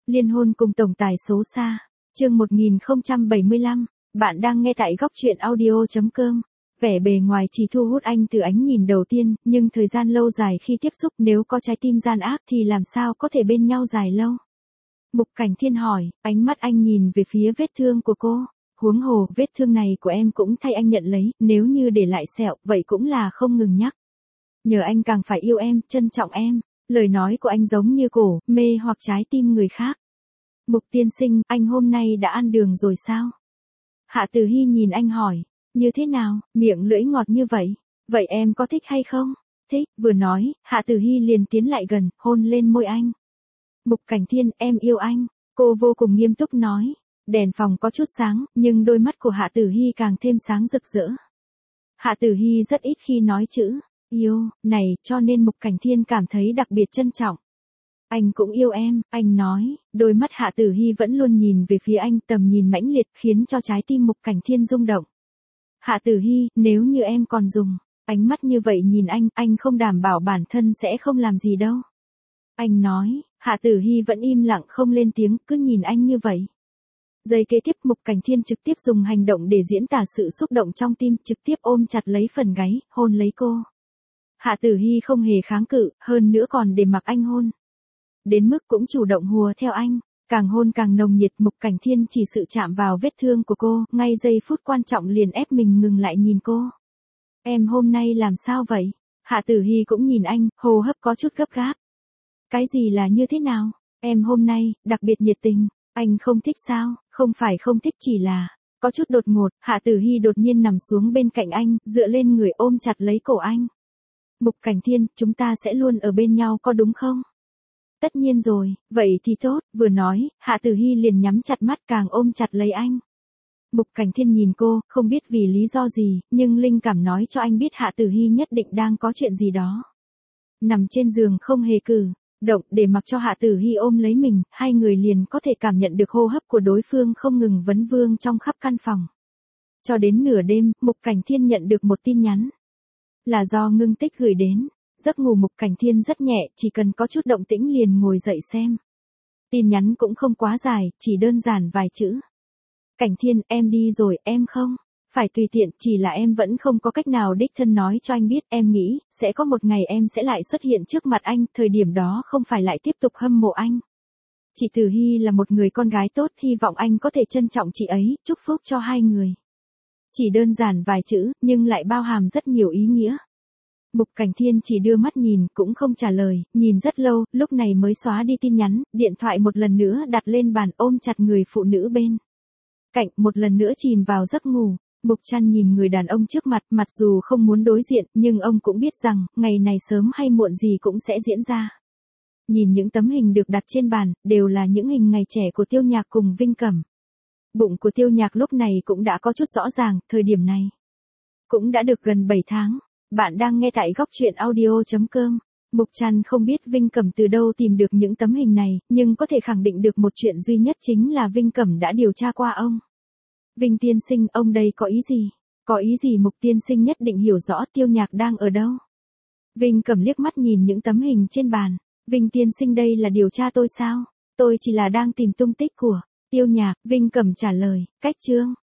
Liên hôn cùng tổng tài xấu xa. Chương 1075, bạn đang nghe tại góc truyện audio.com. Vẻ bề ngoài chỉ thu hút anh từ ánh nhìn đầu tiên, nhưng thời gian lâu dài khi tiếp xúc nếu có trái tim gian ác thì làm sao có thể bên nhau dài lâu. Mục Cảnh Thiên hỏi, ánh mắt anh nhìn về phía vết thương của cô. Huống hồ, vết thương này của em cũng thay anh nhận lấy, nếu như để lại sẹo, vậy cũng là không ngừng nhắc. Nhờ anh càng phải yêu em, trân trọng em. Lời nói của anh giống như cổ, mê hoặc trái tim người khác. Mục tiên sinh, anh hôm nay đã ăn đường rồi sao? Hạ Tử Hy nhìn anh hỏi, như thế nào, miệng lưỡi ngọt như vậy, vậy em có thích hay không? Thích, vừa nói, Hạ Tử Hy liền tiến lại gần, hôn lên môi anh. Mục Cảnh Thiên, em yêu anh, cô vô cùng nghiêm túc nói. Đèn phòng có chút sáng, nhưng đôi mắt của Hạ Tử Hy càng thêm sáng rực rỡ. Hạ Tử Hy rất ít khi nói chữ yêu này, cho nên Mục Cảnh Thiên cảm thấy đặc biệt trân trọng. Anh cũng yêu em, anh nói. Đôi mắt Hạ Tử Hy vẫn luôn nhìn về phía anh, tầm nhìn mãnh liệt khiến cho trái tim Mục Cảnh Thiên rung động. Hạ Tử Hy, nếu như em còn dùng ánh mắt như vậy nhìn anh không đảm bảo bản thân sẽ không làm gì đâu. Anh nói. Hạ Tử Hy vẫn im lặng không lên tiếng, cứ nhìn anh như vậy. Giây kế tiếp Mục Cảnh Thiên trực tiếp dùng hành động để diễn tả sự xúc động trong tim, trực tiếp ôm chặt lấy phần gáy, hôn lấy cô. Hạ Tử Hy không hề kháng cự, hơn nữa còn để mặc anh hôn. Đến mức cũng chủ động hùa theo anh, càng hôn càng nồng nhiệt. Mục Cảnh Thiên chỉ sự chạm vào vết thương của cô, ngay giây phút quan trọng liền ép mình ngừng lại nhìn cô. Em hôm nay làm sao vậy? Hạ Tử Hy cũng nhìn anh, hô hấp có chút gấp gáp. Cái gì là như thế nào? Em hôm nay, đặc biệt nhiệt tình, anh không thích sao? Không phải không thích, chỉ là có chút đột ngột. Hạ Tử Hy đột nhiên nằm xuống bên cạnh anh, dựa lên người ôm chặt lấy cổ anh. Mục Cảnh Thiên, chúng ta sẽ luôn ở bên nhau có đúng không? Tất nhiên rồi, vậy thì tốt. Vừa nói, Hạ Tử Hy liền nhắm chặt mắt càng ôm chặt lấy anh. Mục Cảnh Thiên nhìn cô, không biết vì lý do gì, nhưng linh cảm nói cho anh biết Hạ Tử Hy nhất định đang có chuyện gì đó. Nằm trên giường không hề cử động để mặc cho Hạ Tử Hy ôm lấy mình, hai người liền có thể cảm nhận được hô hấp của đối phương không ngừng vấn vương trong khắp căn phòng. Cho đến nửa đêm, Mục Cảnh Thiên nhận được một tin nhắn. Là do Ngưng Tích gửi đến. Giấc ngủ Mục Cảnh Thiên rất nhẹ, chỉ cần có chút động tĩnh liền ngồi dậy xem. Tin nhắn cũng không quá dài, chỉ đơn giản vài chữ. Cảnh Thiên, em đi rồi, em không phải tùy tiện, chỉ là em vẫn không có cách nào đích thân nói cho anh biết, em nghĩ, sẽ có một ngày em sẽ lại xuất hiện trước mặt anh, thời điểm đó không phải lại tiếp tục hâm mộ anh. Chị Tử Hy là một người con gái tốt, hy vọng anh có thể trân trọng chị ấy, chúc phúc cho hai người. Chỉ đơn giản vài chữ, nhưng lại bao hàm rất nhiều ý nghĩa. Mục Cảnh Thiên chỉ đưa mắt nhìn, cũng không trả lời, nhìn rất lâu, lúc này mới xóa đi tin nhắn, điện thoại một lần nữa đặt lên bàn, ôm chặt người phụ nữ bên cạnh, một lần nữa chìm vào giấc ngủ. Mục Trăn nhìn người đàn ông trước mặt, mặc dù không muốn đối diện, nhưng ông cũng biết rằng, ngày này sớm hay muộn gì cũng sẽ diễn ra. Nhìn những tấm hình được đặt trên bàn, đều là những hình ngày trẻ của Tiêu Nhạc cùng Vinh Cẩm. Bụng của Tiêu Nhạc lúc này cũng đã có chút rõ ràng, thời điểm này cũng đã được gần 7 tháng. Bạn đang nghe tại góc truyện audio.com. Mục Trăn không biết Vinh Cẩm từ đâu tìm được những tấm hình này, nhưng có thể khẳng định được một chuyện duy nhất chính là Vinh Cẩm đã điều tra qua ông. Vinh tiên sinh, ông đây có ý gì? Có ý gì? Mục tiên sinh nhất định hiểu rõ Tiêu Nhạc đang ở đâu. Vinh Cẩm liếc mắt nhìn những tấm hình trên bàn. Vinh tiên sinh, đây là điều tra tôi sao? Tôi chỉ là đang tìm tung tích của Tiêu Nhạc. Vinh Cẩm trả lời, cách chương.